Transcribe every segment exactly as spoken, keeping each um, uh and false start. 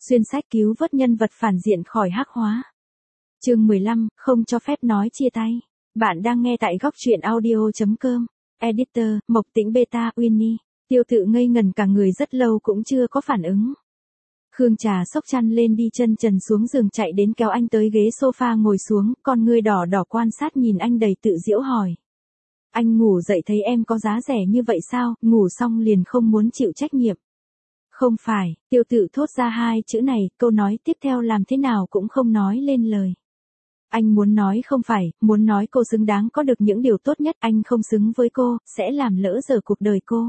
Xuyên sách cứu vớt nhân vật phản diện khỏi hắc hóa. Chương mười lăm, không cho phép nói chia tay. Bạn đang nghe tại góc truyện audio chấm com. Editor, Mộc Tĩnh Beta Winnie. Tiêu Tự ngây ngần cả người rất lâu cũng chưa có phản ứng. Khương Trà xốc chăn lên đi chân trần xuống giường chạy đến kéo anh tới ghế sofa ngồi xuống, con ngươi đỏ đỏ quan sát nhìn anh đầy tự giễu hỏi. Anh ngủ dậy thấy em có giá rẻ như vậy sao, ngủ xong liền không muốn chịu trách nhiệm. Không phải, Tiêu Tự thốt ra hai chữ này, câu nói tiếp theo làm thế nào cũng không nói lên lời. Anh muốn nói không phải, muốn nói cô xứng đáng có được những điều tốt nhất, anh không xứng với cô, sẽ làm lỡ dở cuộc đời cô.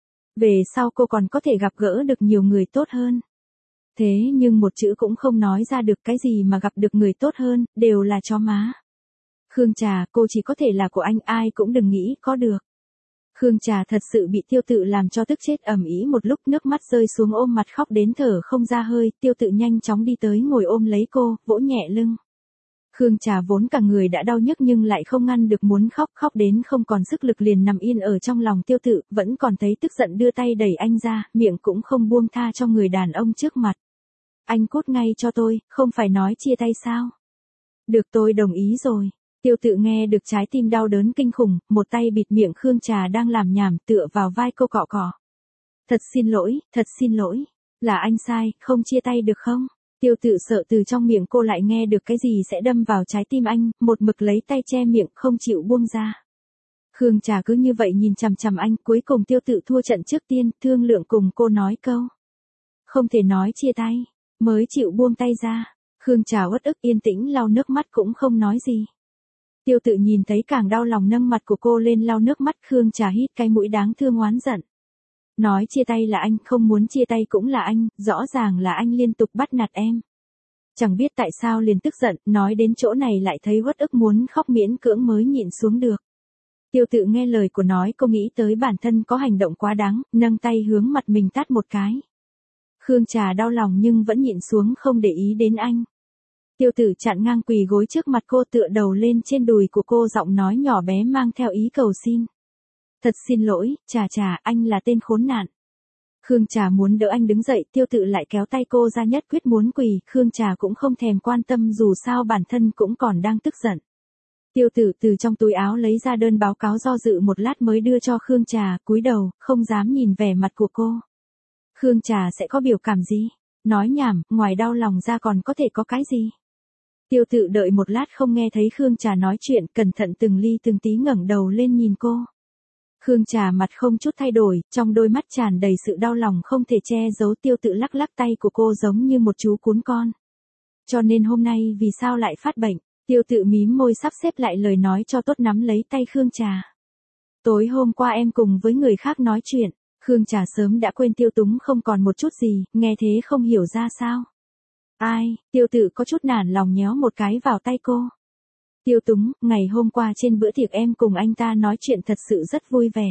Về sau cô còn có thể gặp gỡ được nhiều người tốt hơn. Thế nhưng một chữ cũng không nói ra được cái gì mà gặp được người tốt hơn, đều là chó má. Khương Trà, cô chỉ có thể là của anh, ai cũng đừng nghĩ có được. Khương Trà thật sự bị Tiêu Tự làm cho tức chết, ầm ĩ một lúc nước mắt rơi xuống ôm mặt khóc đến thở không ra hơi, Tiêu Tự nhanh chóng đi tới ngồi ôm lấy cô, vỗ nhẹ lưng. Khương Trà vốn cả người đã đau nhức nhưng lại không ngăn được muốn khóc, khóc đến không còn sức lực liền nằm yên ở trong lòng Tiêu Tự, vẫn còn thấy tức giận đưa tay đẩy anh ra, miệng cũng không buông tha cho người đàn ông trước mặt. Anh cút ngay cho tôi, không phải nói chia tay sao? Được, tôi đồng ý rồi. Tiêu Tự nghe được trái tim đau đớn kinh khủng, một tay bịt miệng Khương Trà đang làm nhảm tựa vào vai cô cọ cọ. Thật xin lỗi, thật xin lỗi. Là anh sai, không chia tay được không? Tiêu Tự sợ từ trong miệng cô lại nghe được cái gì sẽ đâm vào trái tim anh, một mực lấy tay che miệng không chịu buông ra. Khương Trà cứ như vậy nhìn chằm chằm anh, cuối cùng Tiêu Tự thua trận trước tiên, thương lượng cùng cô nói câu. Không thể nói chia tay, mới chịu buông tay ra. Khương Trà uất ức yên tĩnh lau nước mắt cũng không nói gì. Tiêu Tự nhìn thấy càng đau lòng nâng mặt của cô lên lau nước mắt, Khương Trà hít cái mũi đáng thương oán giận. Nói chia tay là anh, không muốn chia tay cũng là anh, rõ ràng là anh liên tục bắt nạt em. Chẳng biết tại sao liền tức giận, nói đến chỗ này lại thấy uất ức muốn khóc miễn cưỡng mới nhịn xuống được. Tiêu Tự nghe lời của nói cô nghĩ tới bản thân có hành động quá đáng, nâng tay hướng mặt mình tát một cái. Khương Trà đau lòng nhưng vẫn nhịn xuống không để ý đến anh. Tiêu Tự chặn ngang quỳ gối trước mặt cô, tựa đầu lên trên đùi của cô, giọng nói nhỏ bé mang theo ý cầu xin. Thật xin lỗi, Trà Trà, anh là tên khốn nạn. Khương Trà muốn đỡ anh đứng dậy, Tiêu Tự lại kéo tay cô ra nhất quyết muốn quỳ, Khương Trà cũng không thèm quan tâm dù sao bản thân cũng còn đang tức giận. Tiêu Tự từ trong túi áo lấy ra đơn báo cáo do dự một lát mới đưa cho Khương Trà, cúi đầu, không dám nhìn vẻ mặt của cô. Khương Trà sẽ có biểu cảm gì? Nói nhảm, ngoài đau lòng ra còn có thể có cái gì? Tiêu Tự đợi một lát không nghe thấy Khương Trà nói chuyện, cẩn thận từng ly từng tí ngẩng đầu lên nhìn cô. Khương Trà mặt không chút thay đổi, trong đôi mắt tràn đầy sự đau lòng không thể che giấu. Tiêu Tự lắc lắc tay của cô giống như một chú cún con. Cho nên hôm nay vì sao lại phát bệnh? Tiêu Tự mím môi sắp xếp lại lời nói cho tốt, nắm lấy tay Khương Trà. Tối hôm qua em cùng với người khác nói chuyện. Khương Trà sớm đã quên Tiêu Túng không còn một chút gì, nghe thế không hiểu ra sao. Ai? Tiêu Tự có chút nản lòng nhéo một cái vào tay cô. Tiêu Túng, ngày hôm qua trên bữa tiệc em cùng anh ta nói chuyện thật sự rất vui vẻ.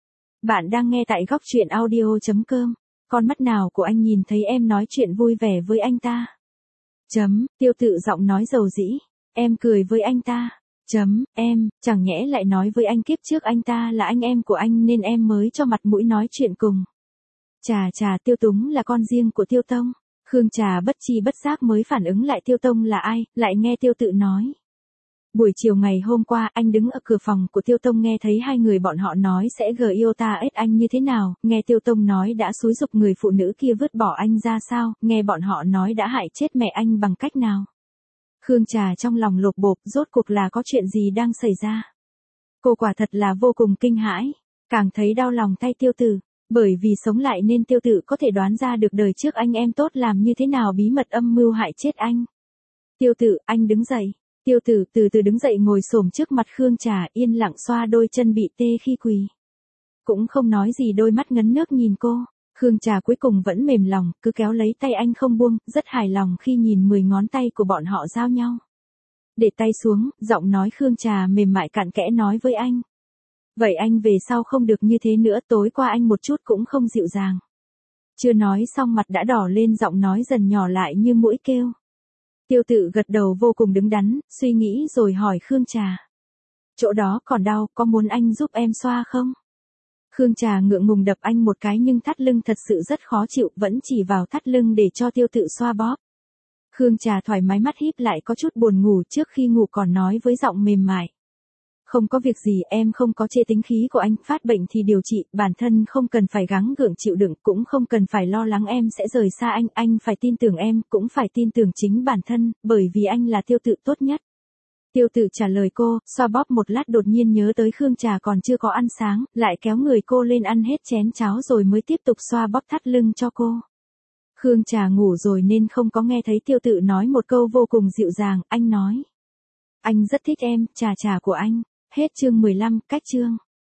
Bạn đang nghe tại góc truyện audio chấm com. Con mắt nào của anh nhìn thấy em nói chuyện vui vẻ với anh ta? Chấm, Tiêu Tự giọng nói dầu dĩ. Em cười với anh ta. Chấm, em, chẳng nhẽ lại nói với anh kiếp trước anh ta là anh em của anh nên em mới cho mặt mũi nói chuyện cùng. Trà Trà, Tiêu Túng là con riêng của Tiêu Tông. Khương Trà bất chi bất giác mới phản ứng lại Tiêu Tông là ai, lại nghe Tiêu Tự nói. Buổi chiều ngày hôm qua anh đứng ở cửa phòng của Tiêu Tông nghe thấy hai người bọn họ nói sẽ gờ yêu ta ết anh như thế nào, nghe Tiêu Tông nói đã xúi giục người phụ nữ kia vứt bỏ anh ra sao, nghe bọn họ nói đã hại chết mẹ anh bằng cách nào. Khương Trà trong lòng lột bột, rốt cuộc là có chuyện gì đang xảy ra. Cô quả thật là vô cùng kinh hãi, càng thấy đau lòng thay Tiêu Tự, bởi vì sống lại nên Tiêu Tự có thể đoán ra được đời trước anh em tốt làm như thế nào bí mật âm mưu hại chết anh. Tiêu Tự, anh đứng dậy. Tiêu Tự từ từ đứng dậy ngồi xổm trước mặt Khương Trà, yên lặng xoa đôi chân bị tê khi quỳ. Cũng không nói gì, đôi mắt ngấn nước nhìn cô. Khương Trà cuối cùng vẫn mềm lòng, cứ kéo lấy tay anh không buông, rất hài lòng khi nhìn mười ngón tay của bọn họ giao nhau. Để tay xuống, giọng nói Khương Trà mềm mại cặn kẽ nói với anh. Vậy anh về sau không được như thế nữa, tối qua anh một chút cũng không dịu dàng. Chưa nói xong mặt đã đỏ lên, giọng nói dần nhỏ lại như mũi kêu. Tiêu Tự gật đầu vô cùng đứng đắn, suy nghĩ rồi hỏi Khương Trà. Chỗ đó còn đau, có muốn anh giúp em xoa không? Khương Trà ngượng ngùng đập anh một cái nhưng thắt lưng thật sự rất khó chịu, vẫn chỉ vào thắt lưng để cho Tiêu Tự xoa bóp. Khương Trà thoải mái mắt híp lại có chút buồn ngủ, trước khi ngủ còn nói với giọng mềm mại. Không có việc gì, em không có chê tính khí của anh, phát bệnh thì điều trị, bản thân không cần phải gắng gượng chịu đựng, cũng không cần phải lo lắng em sẽ rời xa anh, anh phải tin tưởng em, cũng phải tin tưởng chính bản thân, bởi vì anh là Tiêu Tự tốt nhất. Tiêu Tự trả lời cô, xoa bóp một lát đột nhiên nhớ tới Khương Trà còn chưa có ăn sáng, lại kéo người cô lên ăn hết chén cháo rồi mới tiếp tục xoa bóp thắt lưng cho cô. Khương Trà ngủ rồi nên không có nghe thấy Tiêu Tự nói một câu vô cùng dịu dàng, anh nói. Anh rất thích em, Trà Trà của anh. Hết chương mười lăm, cách chương.